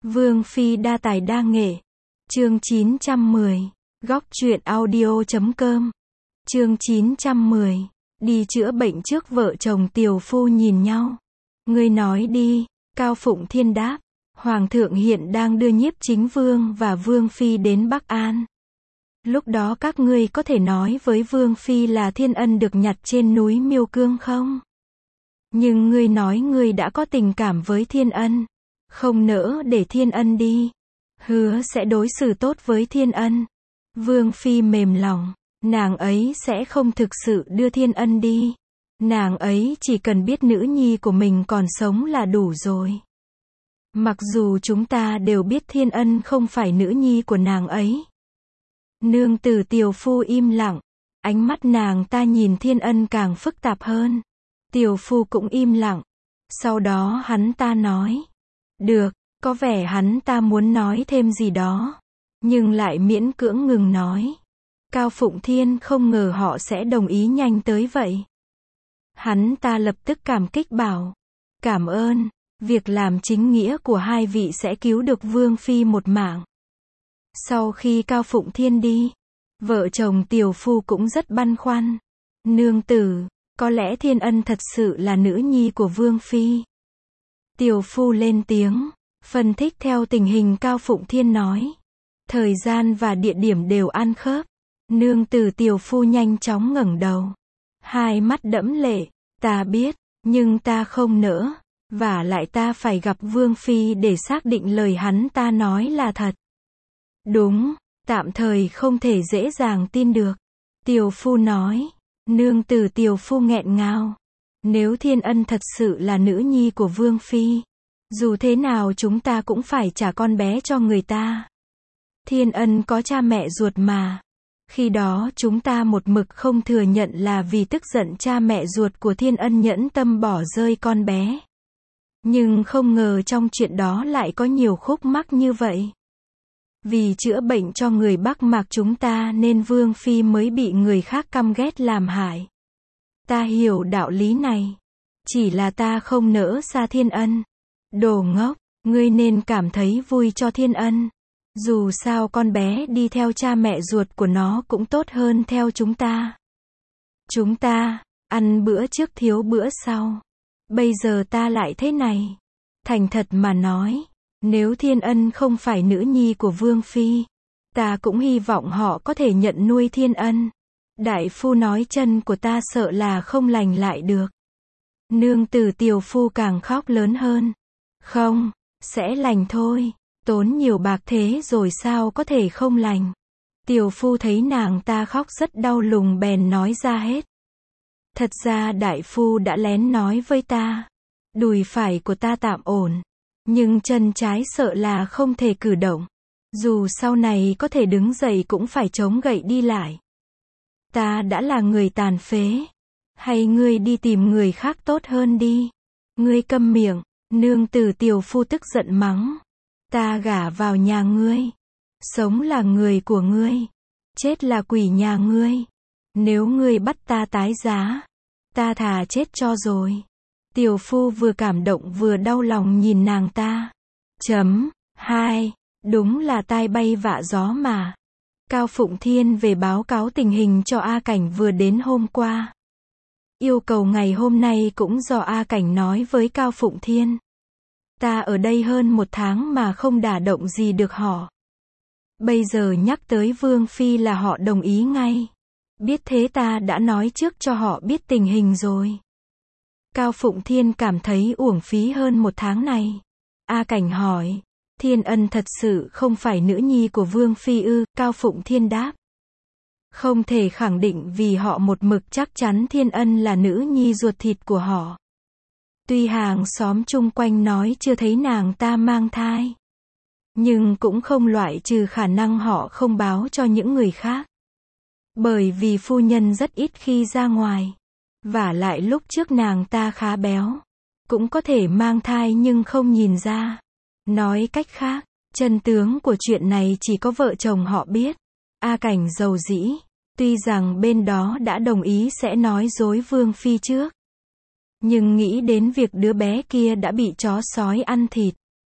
Vương Phi đa tài đa nghệ. Chương 910. Góc truyện audio.com. Chương 910. Đi chữa bệnh trước vợ chồng Tiều Phu nhìn nhau. Ngươi nói đi, Cao Phụng Thiên đáp. Hoàng thượng hiện đang đưa Nhiếp Chính Vương và Vương Phi đến Bắc An. Lúc đó các ngươi có thể nói với Vương Phi là Thiên Ân được nhặt trên núi Miêu Cương không? Nhưng ngươi nói ngươi đã có tình cảm với Thiên Ân, không nỡ để Thiên Ân đi, hứa sẽ đối xử tốt với Thiên Ân. Vương Phi mềm lòng, nàng ấy sẽ không thực sự đưa Thiên Ân đi. Nàng ấy chỉ cần biết nữ nhi của mình còn sống là đủ rồi. Mặc dù chúng ta đều biết Thiên Ân không phải nữ nhi của nàng ấy. Nương tử Tiều Phu im lặng, ánh mắt nàng ta nhìn Thiên Ân càng phức tạp hơn. Tiều Phu cũng im lặng. Sau đó hắn ta nói. Được, có vẻ hắn ta muốn nói thêm gì đó, nhưng lại miễn cưỡng ngừng nói. Cao Phụng Thiên không ngờ họ sẽ đồng ý nhanh tới vậy. Hắn ta lập tức cảm kích bảo. Cảm ơn, việc làm chính nghĩa của hai vị sẽ cứu được Vương Phi một mạng. Sau khi Cao Phụng Thiên đi, vợ chồng Tiều Phu cũng rất băn khoăn. Nương tử, có lẽ Thiên Ân thật sự là nữ nhi của Vương Phi. Tiều Phu lên tiếng, phân tích theo tình hình Cao Phụng Thiên nói. Thời gian và địa điểm đều ăn khớp. Nương tử Tiều Phu nhanh chóng ngẩng đầu. Hai mắt đẫm lệ, ta biết, nhưng ta không nỡ. Vả lại ta phải gặp Vương Phi để xác định lời hắn ta nói là thật. Đúng, tạm thời không thể dễ dàng tin được. Tiều Phu nói. Nương tử Tiều Phu nghẹn ngào. Nếu Thiên Ân thật sự là nữ nhi của Vương Phi, dù thế nào chúng ta cũng phải trả con bé cho người ta. Thiên Ân có cha mẹ ruột mà. Khi đó chúng ta một mực không thừa nhận là vì tức giận cha mẹ ruột của Thiên Ân nhẫn tâm bỏ rơi con bé. Nhưng không ngờ trong chuyện đó lại có nhiều khúc mắc như vậy. Vì chữa bệnh cho người Bắc Mạc chúng ta nên Vương Phi mới bị người khác căm ghét làm hại. Ta hiểu đạo lý này. Chỉ là ta không nỡ xa Thiên Ân. Đồ ngốc, ngươi nên cảm thấy vui cho Thiên Ân. Dù sao con bé đi theo cha mẹ ruột của nó cũng tốt hơn theo chúng ta. Chúng ta, ăn bữa trước thiếu bữa sau. Bây giờ ta lại thế này. Thành thật mà nói, nếu Thiên Ân không phải nữ nhi của Vương Phi, ta cũng hy vọng họ có thể nhận nuôi Thiên Ân. Đại phu nói chân của ta sợ là không lành lại được. Nương tử Tiều Phu càng khóc lớn hơn. Không, sẽ lành thôi. Tốn nhiều bạc thế rồi sao có thể không lành. Tiều Phu thấy nàng ta khóc rất đau lòng bèn nói ra hết. Thật ra đại phu đã lén nói với ta. Đùi phải của ta tạm ổn. Nhưng chân trái sợ là không thể cử động. Dù sau này có thể đứng dậy cũng phải chống gậy đi lại. Ta đã là người tàn phế. Hay ngươi đi tìm người khác tốt hơn đi. Ngươi câm miệng. Nương tử Tiều Phu tức giận mắng. Ta gả vào nhà ngươi. Sống là người của ngươi. Chết là quỷ nhà ngươi. Nếu ngươi bắt ta tái giá, ta thà chết cho rồi. Tiều Phu vừa cảm động vừa đau lòng nhìn nàng ta. Chấm 2. Đúng là tai bay vạ gió mà. Cao Phụng Thiên về báo cáo tình hình cho A Cảnh vừa đến hôm qua. Yêu cầu ngày hôm nay cũng do A Cảnh nói với Cao Phụng Thiên. Ta ở đây hơn 1 tháng mà không đả động gì được họ. Bây giờ nhắc tới Vương Phi là họ đồng ý ngay. Biết thế ta đã nói trước cho họ biết tình hình rồi. Cao Phụng Thiên cảm thấy uổng phí hơn 1 tháng này. A Cảnh hỏi. Thiên Ân thật sự không phải nữ nhi của Vương Phi ư? Cao Phụng Thiên đáp. Không thể khẳng định vì họ một mực chắc chắn Thiên Ân là nữ nhi ruột thịt của họ. Tuy hàng xóm chung quanh nói chưa thấy nàng ta mang thai, nhưng cũng không loại trừ khả năng họ không báo cho những người khác. Bởi vì phu nhân rất ít khi ra ngoài. Vả lại lúc trước nàng ta khá béo. Cũng có thể mang thai nhưng không nhìn ra. Nói cách khác, chân tướng của chuyện này chỉ có vợ chồng họ biết. A Cảnh rầu rĩ. Tuy rằng bên đó đã đồng ý sẽ nói dối Vương Phi trước. Nhưng nghĩ đến việc đứa bé kia đã bị chó sói ăn thịt.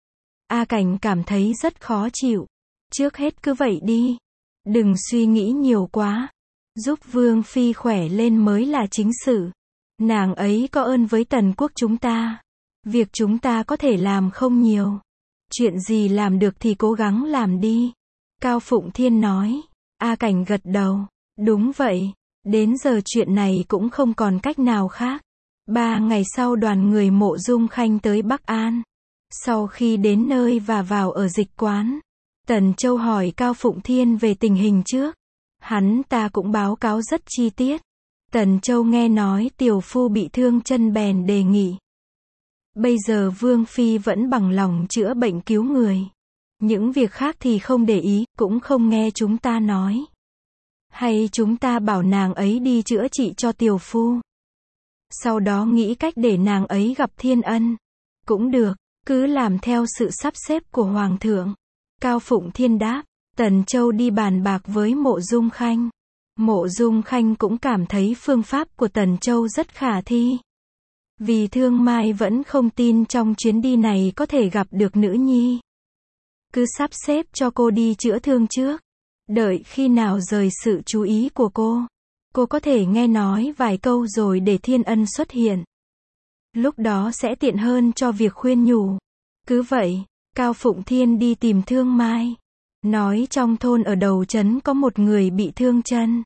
A Cảnh cảm thấy rất khó chịu. Trước hết cứ vậy đi. Đừng suy nghĩ nhiều quá. Giúp Vương Phi khỏe lên mới là chính sự. Nàng ấy có ơn với Tần quốc chúng ta. Việc chúng ta có thể làm không nhiều. Chuyện gì làm được thì cố gắng làm đi. Cao Phụng Thiên nói. A Cảnh gật đầu. Đúng vậy. Đến giờ chuyện này cũng không còn cách nào khác. 3 ngày sau đoàn người Mộ Dung Khanh tới Bắc An. Sau khi đến nơi và vào ở dịch quán, Tần Châu hỏi Cao Phụng Thiên về tình hình trước. Hắn ta cũng báo cáo rất chi tiết. Tần Châu nghe nói tiểu phu bị thương chân bèn đề nghị. Bây giờ Vương Phi vẫn bằng lòng chữa bệnh cứu người. Những việc khác thì không để ý, cũng không nghe chúng ta nói. Hay chúng ta bảo nàng ấy đi chữa trị cho tiểu phu. Sau đó nghĩ cách để nàng ấy gặp Thiên Ân. Cũng được, cứ làm theo sự sắp xếp của Hoàng thượng. Cao Phụng Thiên đáp. Tần Châu đi bàn bạc với Mộ Dung Khanh. Mộ Dung Khanh cũng cảm thấy phương pháp của Tần Châu rất khả thi. Vì Thương Mai vẫn không tin trong chuyến đi này có thể gặp được nữ nhi. Cứ sắp xếp cho cô đi chữa thương trước. Đợi khi nào rời sự chú ý của cô có thể nghe nói vài câu rồi để Thiên Ân xuất hiện. Lúc đó sẽ tiện hơn cho việc khuyên nhủ. Cứ vậy, Cao Phụng Thiên đi tìm Thương Mai. Nói trong thôn ở đầu trấn có một người bị thương chân.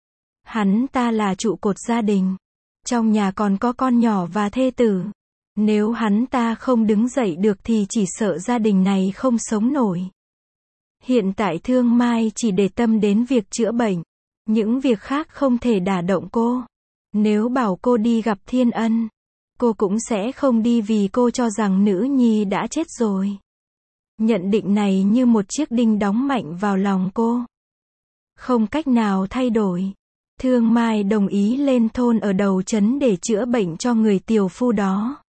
Hắn ta là trụ cột gia đình. Trong nhà còn có con nhỏ và thê tử. Nếu hắn ta không đứng dậy được thì chỉ sợ gia đình này không sống nổi. Hiện tại Thương Mai chỉ để tâm đến việc chữa bệnh. Những việc khác không thể đả động cô. Nếu bảo cô đi gặp Thiên Ân, cô cũng sẽ không đi vì cô cho rằng nữ nhi đã chết rồi. Nhận định này như một chiếc đinh đóng mạnh vào lòng cô. Không cách nào thay đổi. Thương Mai đồng ý lên thôn ở đầu trấn để chữa bệnh cho người tiểu phu đó.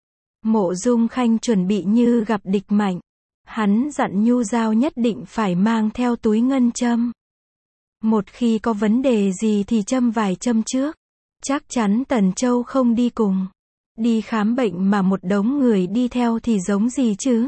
Mộ Dung Khanh chuẩn bị như gặp địch mạnh. Hắn dặn Nhu Giao nhất định phải mang theo túi ngân châm. Một khi có vấn đề gì thì châm vài châm trước. Chắc chắn Tần Châu không đi cùng. Đi khám bệnh mà một đống người đi theo thì giống gì chứ?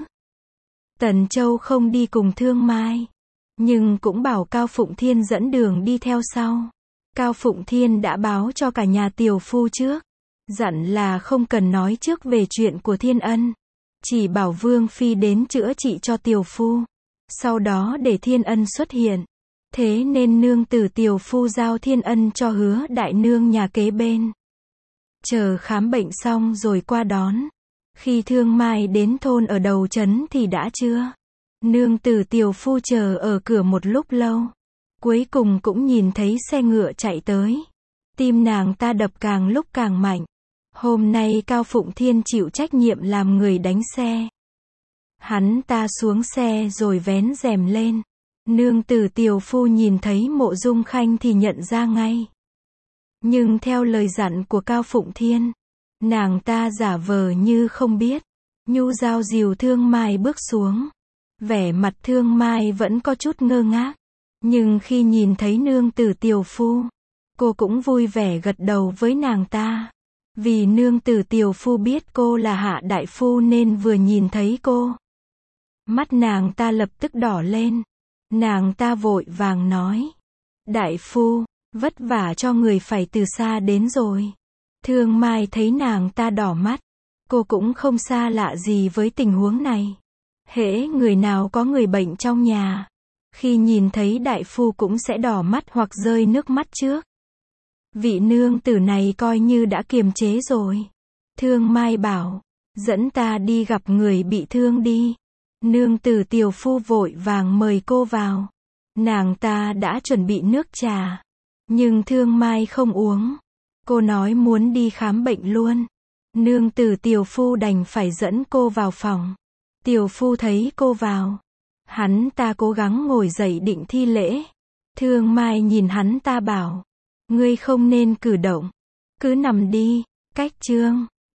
Tần Châu không đi cùng Thương Mai. Nhưng cũng bảo Cao Phụng Thiên dẫn đường đi theo sau. Cao Phụng Thiên đã báo cho cả nhà tiểu phu trước. Dặn là không cần nói trước về chuyện của Thiên Ân. Chỉ bảo Vương Phi đến chữa trị cho tiểu phu. Sau đó để Thiên Ân xuất hiện. Thế nên nương tử tiểu phu giao Thiên Ân cho Hứa đại nương nhà kế bên. Chờ khám bệnh xong rồi qua đón. Khi Thương Mai đến thôn ở đầu trấn thì đã trưa. Nương tử tiểu phu chờ ở cửa một lúc lâu. Cuối cùng cũng nhìn thấy xe ngựa chạy tới. Tim nàng ta đập càng lúc càng mạnh. Hôm nay Cao Phụng Thiên chịu trách nhiệm làm người đánh xe. Hắn ta xuống xe rồi vén rèm lên. Nương tử tiểu phu nhìn thấy Mộ Dung Khanh thì nhận ra ngay. Nhưng theo lời dặn của Cao Phụng Thiên, nàng ta giả vờ như không biết. Nhu Giao dìu Thương Mai bước xuống. Vẻ mặt Thương Mai vẫn có chút ngơ ngác. Nhưng khi nhìn thấy nương tử tiểu phu, cô cũng vui vẻ gật đầu với nàng ta. Vì nương tử tiểu phu biết cô là Hạ đại phu nên vừa nhìn thấy cô, mắt nàng ta lập tức đỏ lên. Nàng ta vội vàng nói. Đại phu, vất vả cho người phải từ xa đến rồi. Thương Mai thấy nàng ta đỏ mắt. Cô cũng không xa lạ gì với tình huống này. Hễ người nào có người bệnh trong nhà, khi nhìn thấy đại phu cũng sẽ đỏ mắt hoặc rơi nước mắt trước. Vị nương tử này coi như đã kiềm chế rồi. Thương Mai bảo, dẫn ta đi gặp người bị thương đi. Nương tử tiểu phu vội vàng mời cô vào. Nàng ta đã chuẩn bị nước trà. Nhưng Thương Mai không uống. Cô nói muốn đi khám bệnh luôn. Nương tử tiểu phu đành phải dẫn cô vào phòng. Tiểu phu thấy cô vào. Hắn ta cố gắng ngồi dậy định thi lễ. Thương Mai nhìn hắn ta bảo. Ngươi không nên cử động. Cứ nằm đi. Cách chương